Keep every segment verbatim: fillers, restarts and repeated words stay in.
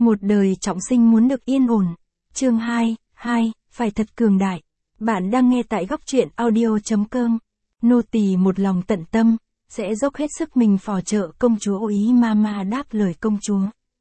Một đời trọng sinh muốn được yên ổn. Chương hai, hai, phải thật cường đại. Bạn đang nghe tại góc truyện audio chấm com. Nô tỳ một lòng tận tâm, sẽ dốc hết sức mình phò trợ công chúa Ô Ý Mama đáp lời công chúa.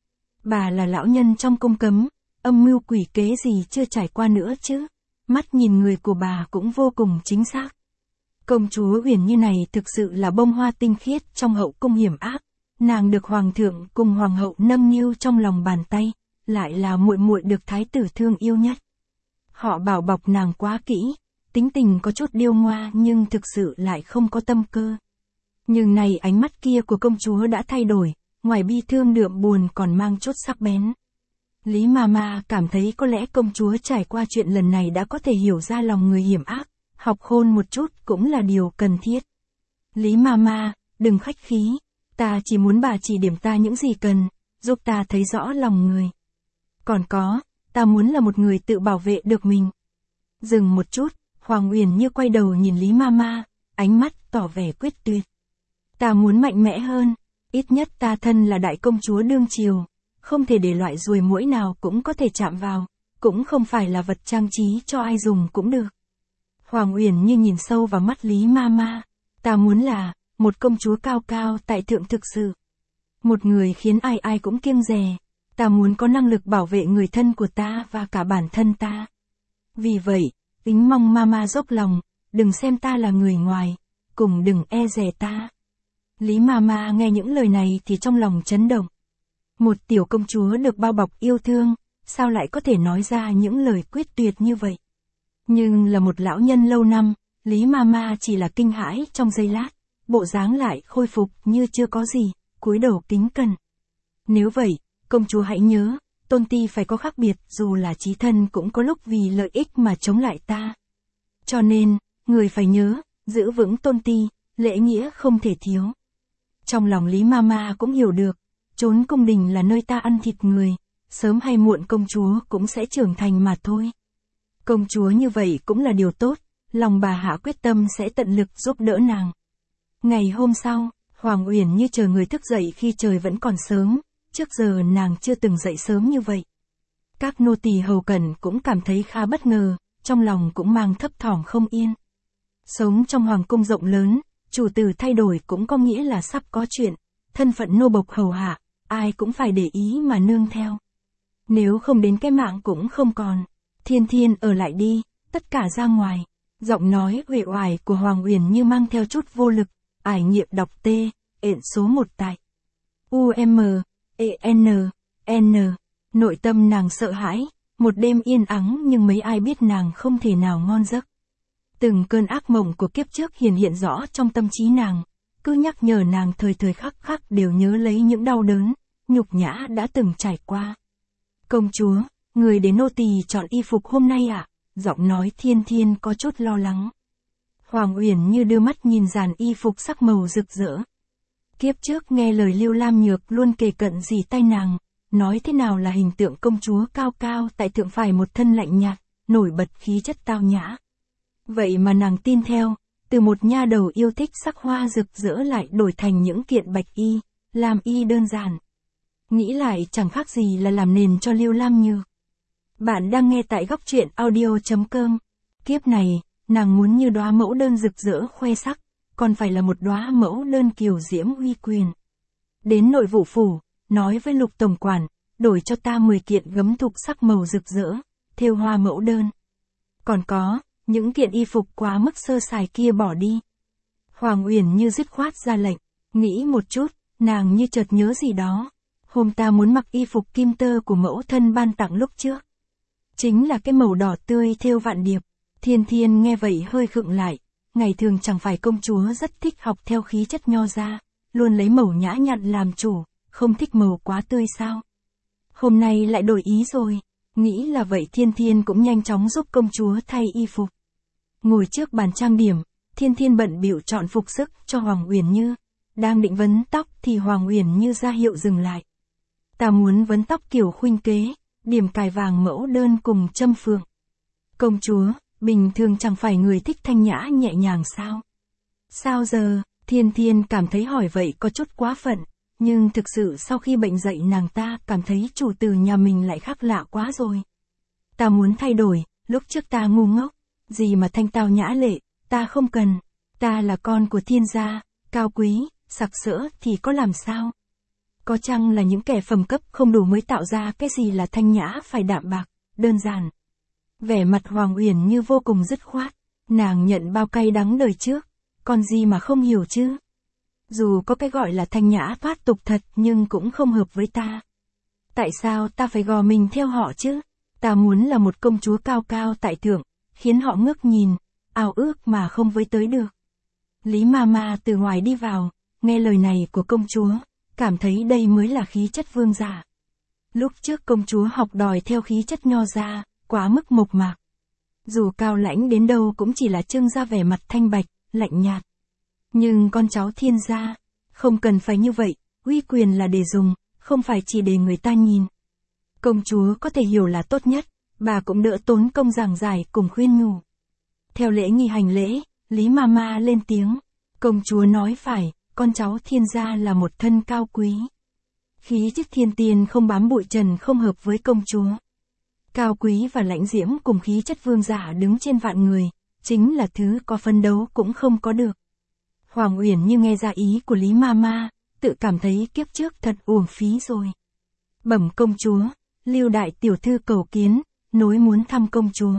Bà là lão nhân trong cung cấm, âm mưu quỷ kế gì chưa trải qua nữa chứ. Mắt nhìn người của bà cũng vô cùng chính xác. Công chúa Uyển Như này thực sự là bông hoa tinh khiết trong hậu cung hiểm ác. Nàng được hoàng thượng cùng hoàng hậu nâng niu trong lòng bàn tay, lại là muội muội được thái tử thương yêu nhất. Họ bảo bọc nàng quá kỹ, tính tình có chút điêu ngoa nhưng thực sự lại không có tâm cơ. Nhưng này ánh mắt kia của công chúa đã thay đổi, ngoài bi thương đượm buồn còn mang chút sắc bén. Lý Mama cảm thấy có lẽ công chúa trải qua chuyện lần này đã có thể hiểu ra lòng người hiểm ác, học khôn một chút cũng là điều cần thiết. Lý Mama, đừng khách khí, ta chỉ muốn bà chỉ điểm ta những gì cần, giúp ta thấy rõ lòng người. Còn có, ta muốn là một người tự bảo vệ được mình. Dừng một chút, Hoàng Uyển Như quay đầu nhìn Lý Mama, ánh mắt tỏ vẻ quyết tuyệt. Ta muốn mạnh mẽ hơn, ít nhất ta thân là đại công chúa đương triều, không thể để loại ruồi muỗi nào cũng có thể chạm vào, cũng không phải là vật trang trí cho ai dùng cũng được. Hoàng Uyển Như nhìn sâu vào mắt Lý Mama, ta muốn là một công chúa cao cao tại thượng thực sự. Một người khiến ai ai cũng kiêng dè. Ta muốn có năng lực bảo vệ người thân của ta và cả bản thân ta. Vì vậy, kính mong Mama dốc lòng, đừng xem ta là người ngoài, cùng đừng e dè ta. Lý Mama nghe những lời này thì trong lòng chấn động. Một tiểu công chúa được bao bọc yêu thương, sao lại có thể nói ra những lời quyết tuyệt như vậy? Nhưng là một lão nhân lâu năm, Lý Mama chỉ là kinh hãi trong giây lát, bộ dáng lại khôi phục như chưa có gì, cúi đầu kính cẩn. Nếu vậy, công chúa hãy nhớ, tôn ti phải có khác biệt, dù là chí thân cũng có lúc vì lợi ích mà chống lại ta. Cho nên, người phải nhớ, giữ vững tôn ti, lễ nghĩa không thể thiếu. Trong lòng Lý Mama cũng hiểu được, chốn cung đình là nơi ta ăn thịt người, sớm hay muộn công chúa cũng sẽ trưởng thành mà thôi. Công chúa như vậy cũng là điều tốt, lòng bà hạ quyết tâm sẽ tận lực giúp đỡ nàng. Ngày hôm sau, Hoàng Uyển Như chờ người thức dậy khi trời vẫn còn sớm, trước giờ nàng chưa từng dậy sớm như vậy. Các nô tỳ hầu cận cũng cảm thấy khá bất ngờ, trong lòng cũng mang thấp thỏm không yên. Sống trong hoàng cung rộng lớn, chủ tử thay đổi cũng có nghĩa là sắp có chuyện, thân phận nô bộc hầu hạ, ai cũng phải để ý mà nương theo. Nếu không đến cái mạng cũng không còn, Thiên Thiên ở lại đi, tất cả ra ngoài. Giọng nói uể oải của Hoàng Uyển Như mang theo chút vô lực, ải nghiệm đọc T, ện số một tại. U M, E N, N, nội tâm nàng sợ hãi, một đêm yên ắng nhưng mấy ai biết nàng không thể nào ngon giấc. Từng cơn ác mộng của kiếp trước hiển hiện rõ trong tâm trí nàng, cứ nhắc nhở nàng thời thời khắc khắc đều nhớ lấy những đau đớn, nhục nhã đã từng trải qua. Công chúa, người đến nô tỳ chọn y phục hôm nay ạ? À? Giọng nói Thiên Thiên có chút lo lắng. Hoàng Uyển Như đưa mắt nhìn dàn y phục sắc màu rực rỡ. Kiếp trước nghe lời Lưu Lam Nhược luôn kề cận dì tay nàng, nói thế nào là hình tượng công chúa cao cao tại thượng phải một thân lạnh nhạt, nổi bật khí chất tao nhã. Vậy mà nàng tin theo, từ một nha đầu yêu thích sắc hoa rực rỡ lại đổi thành những kiện bạch y, làm y đơn giản. Nghĩ lại chẳng khác gì là làm nền cho Lưu Lam Nhược. Bạn đang nghe tại góc truyện audio chấm com. Kiếp này, nàng muốn như đóa mẫu đơn rực rỡ khoe sắc, còn phải là một đóa mẫu đơn kiều diễm uy quyền. Đến nội vụ phủ, nói với Lục tổng quản, đổi cho ta mười kiện gấm thục sắc màu rực rỡ, thêu hoa mẫu đơn. Còn có, những kiện y phục quá mức sơ sài kia bỏ đi. Hoàng Uyển Như dứt khoát ra lệnh, nghĩ một chút, nàng như chợt nhớ gì đó. Hôm ta muốn mặc y phục kim tơ của mẫu thân ban tặng lúc trước. Chính là cái màu đỏ tươi thêu vạn điệp. Thiên Thiên nghe vậy hơi khựng lại, ngày thường chẳng phải công chúa rất thích học theo khí chất nho ra, luôn lấy màu nhã nhặn làm chủ, không thích màu quá tươi sao? Hôm nay lại đổi ý rồi, nghĩ là vậy Thiên Thiên cũng nhanh chóng giúp công chúa thay y phục. Ngồi trước bàn trang điểm, Thiên Thiên bận bịu chọn phục sức cho Hoàng Uyển Như, đang định vấn tóc thì Hoàng Uyển Như ra hiệu dừng lại. Ta muốn vấn tóc kiểu khuynh kế, điểm cài vàng mẫu đơn cùng châm phượng. Công chúa, bình thường chẳng phải người thích thanh nhã nhẹ nhàng sao? Sao giờ? Thiên Thiên cảm thấy hỏi vậy có chút quá phận, nhưng thực sự sau khi bệnh dậy nàng ta cảm thấy chủ tử nhà mình lại khác lạ quá rồi. Ta muốn thay đổi, lúc trước ta ngu ngốc, gì mà thanh tao nhã lệ, ta không cần, ta là con của thiên gia, cao quý, sặc sỡ thì có làm sao? Có chăng là những kẻ phẩm cấp không đủ mới tạo ra cái gì là thanh nhã phải đạm bạc, đơn giản. Vẻ mặt Hoàng Uyển Như vô cùng dứt khoát, nàng nhận bao cay đắng đời trước, còn gì mà không hiểu chứ? Dù có cái gọi là thanh nhã thoát tục thật nhưng cũng không hợp với ta. Tại sao ta phải gò mình theo họ chứ? Ta muốn là một công chúa cao cao tại thượng, khiến họ ngước nhìn, ao ước mà không với tới được. Lý Mama từ ngoài đi vào, nghe lời này của công chúa, cảm thấy đây mới là khí chất vương giả. Lúc trước công chúa học đòi theo khí chất nho gia, quá mức mộc mạc. Dù cao lãnh đến đâu cũng chỉ là trưng ra vẻ mặt thanh bạch, lạnh nhạt. Nhưng con cháu thiên gia, không cần phải như vậy, uy quyền là để dùng, không phải chỉ để người ta nhìn. Công chúa có thể hiểu là tốt nhất, bà cũng đỡ tốn công giảng giải cùng khuyên nhủ. Theo lễ nghi hành lễ, Lý Mama lên tiếng, công chúa nói phải, con cháu thiên gia là một thân cao quý. Khí chất thiên tiên không bám bụi trần không hợp với công chúa. Cao quý và lãnh diễm cùng khí chất vương giả đứng trên vạn người, chính là thứ có phấn đấu cũng không có được. Hoàng Uyển Như nghe ra ý của Lý Mama, tự cảm thấy kiếp trước thật uổng phí rồi. Bẩm công chúa, Lưu đại tiểu thư cầu kiến, nối muốn thăm công chúa.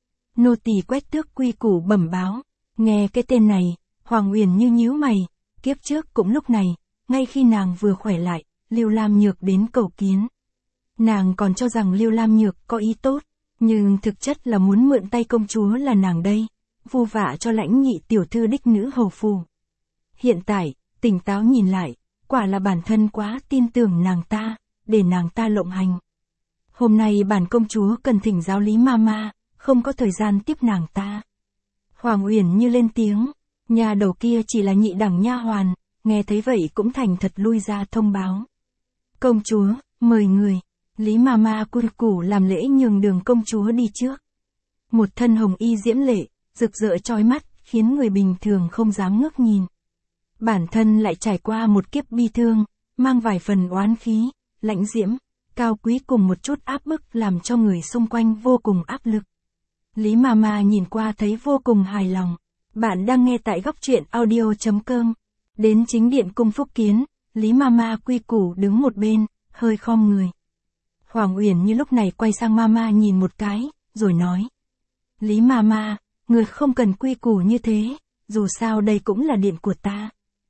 Nô tỳ Quét Tước quy củ bẩm báo, nghe cái tên này, Hoàng Uyển Như nhíu mày, kiếp trước cũng lúc này, ngay khi nàng vừa khỏe lại, Lưu Lam Nhược đến cầu kiến. Nàng còn cho rằng Lưu Lam Nhược có ý tốt, nhưng thực chất là muốn mượn tay công chúa là nàng đây, vu vạ cho lãnh nhị tiểu thư đích nữ hầu phù. Hiện tại, tỉnh táo nhìn lại, quả là bản thân quá tin tưởng nàng ta, để nàng ta lộng hành. Hôm nay bản công chúa cần thỉnh giáo Lý Mama, không có thời gian tiếp nàng ta. Hoàng Uyển Như lên tiếng, nhà đầu kia chỉ là nhị đẳng nha hoàn, nghe thấy vậy cũng thành thật lui ra thông báo. Công chúa, mời người. Lý Mama cun củ làm lễ nhường đường công chúa đi trước. Một thân hồng y diễm lệ, rực rỡ chói mắt, khiến người bình thường không dám ngước nhìn. Bản thân lại trải qua một kiếp bi thương, mang vài phần oán khí, lãnh diễm, cao quý cùng một chút áp bức làm cho người xung quanh vô cùng áp lực. Lý Mama nhìn qua thấy vô cùng hài lòng. Bạn đang nghe tại góc truyện audio chấm com. Đến chính điện cung phúc kiến, Lý Mama quy củ đứng một bên, hơi khom người. Hoàng Uyển Như lúc này quay sang Mama nhìn một cái, rồi nói. Lý Mama, người không cần quy củ như thế, dù sao đây cũng là điện của ta.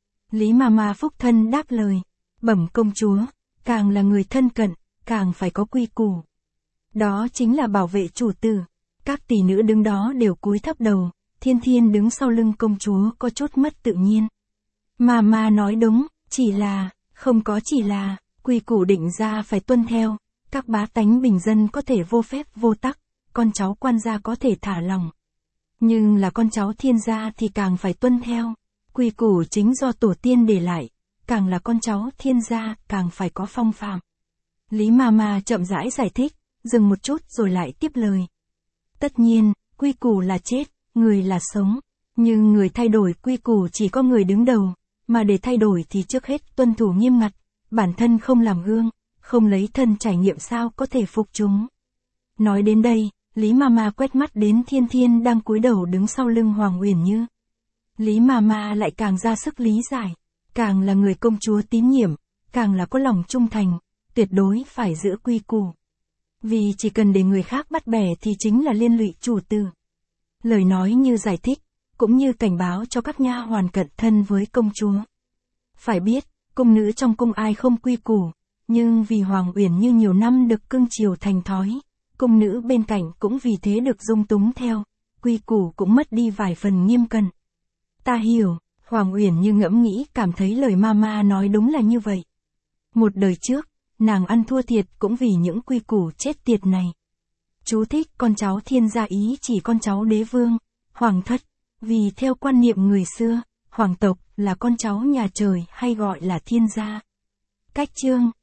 Lý Mama phúc thân đáp lời, bẩm công chúa, càng là người thân cận, càng phải có quy củ. Đó chính là bảo vệ chủ tử. Các tỷ nữ đứng đó đều cúi thấp đầu, Thiên Thiên đứng sau lưng công chúa có chút mất tự nhiên. Mama nói đúng, chỉ là, không có chỉ là, quy củ định ra phải tuân theo, các bá tánh bình dân có thể vô phép vô tắc, con cháu quan gia có thể thả lỏng. Nhưng là con cháu thiên gia thì càng phải tuân theo, quy củ chính do tổ tiên để lại, càng là con cháu thiên gia càng phải có phong phạm. Lý Mama chậm rãi giải thích, dừng một chút rồi lại tiếp lời. Tất nhiên, quy củ là chết, người là sống, nhưng người thay đổi quy củ chỉ có người đứng đầu, mà để thay đổi thì trước hết tuân thủ nghiêm ngặt, bản thân không làm gương, không lấy thân trải nghiệm sao có thể phục chúng. Nói đến đây, Lý Mama quét mắt đến Thiên Thiên đang cúi đầu đứng sau lưng Hoàng Uyển Như. Lý Mama lại càng ra sức lý giải, càng là người công chúa tín nhiệm, càng là có lòng trung thành, tuyệt đối phải giữ quy củ. Vì chỉ cần để người khác bắt bẻ thì chính là liên lụy chủ tử. Lời nói như giải thích, cũng như cảnh báo cho các nha hoàn cận thân với công chúa. Phải biết, cung nữ trong cung ai không quy củ, nhưng vì Hoàng Uyển Như nhiều năm được cưng chiều thành thói, cung nữ bên cạnh cũng vì thế được dung túng theo, quy củ cũng mất đi vài phần nghiêm cẩn. Ta hiểu, Hoàng Uyển Như ngẫm nghĩ cảm thấy lời Mama nói đúng là như vậy. Một đời trước, nàng ăn thua thiệt cũng vì những quy củ chết tiệt này. Chú thích con cháu thiên gia ý chỉ con cháu đế vương, hoàng thất, vì theo quan niệm người xưa, hoàng tộc là con cháu nhà trời hay gọi là thiên gia. Cách chương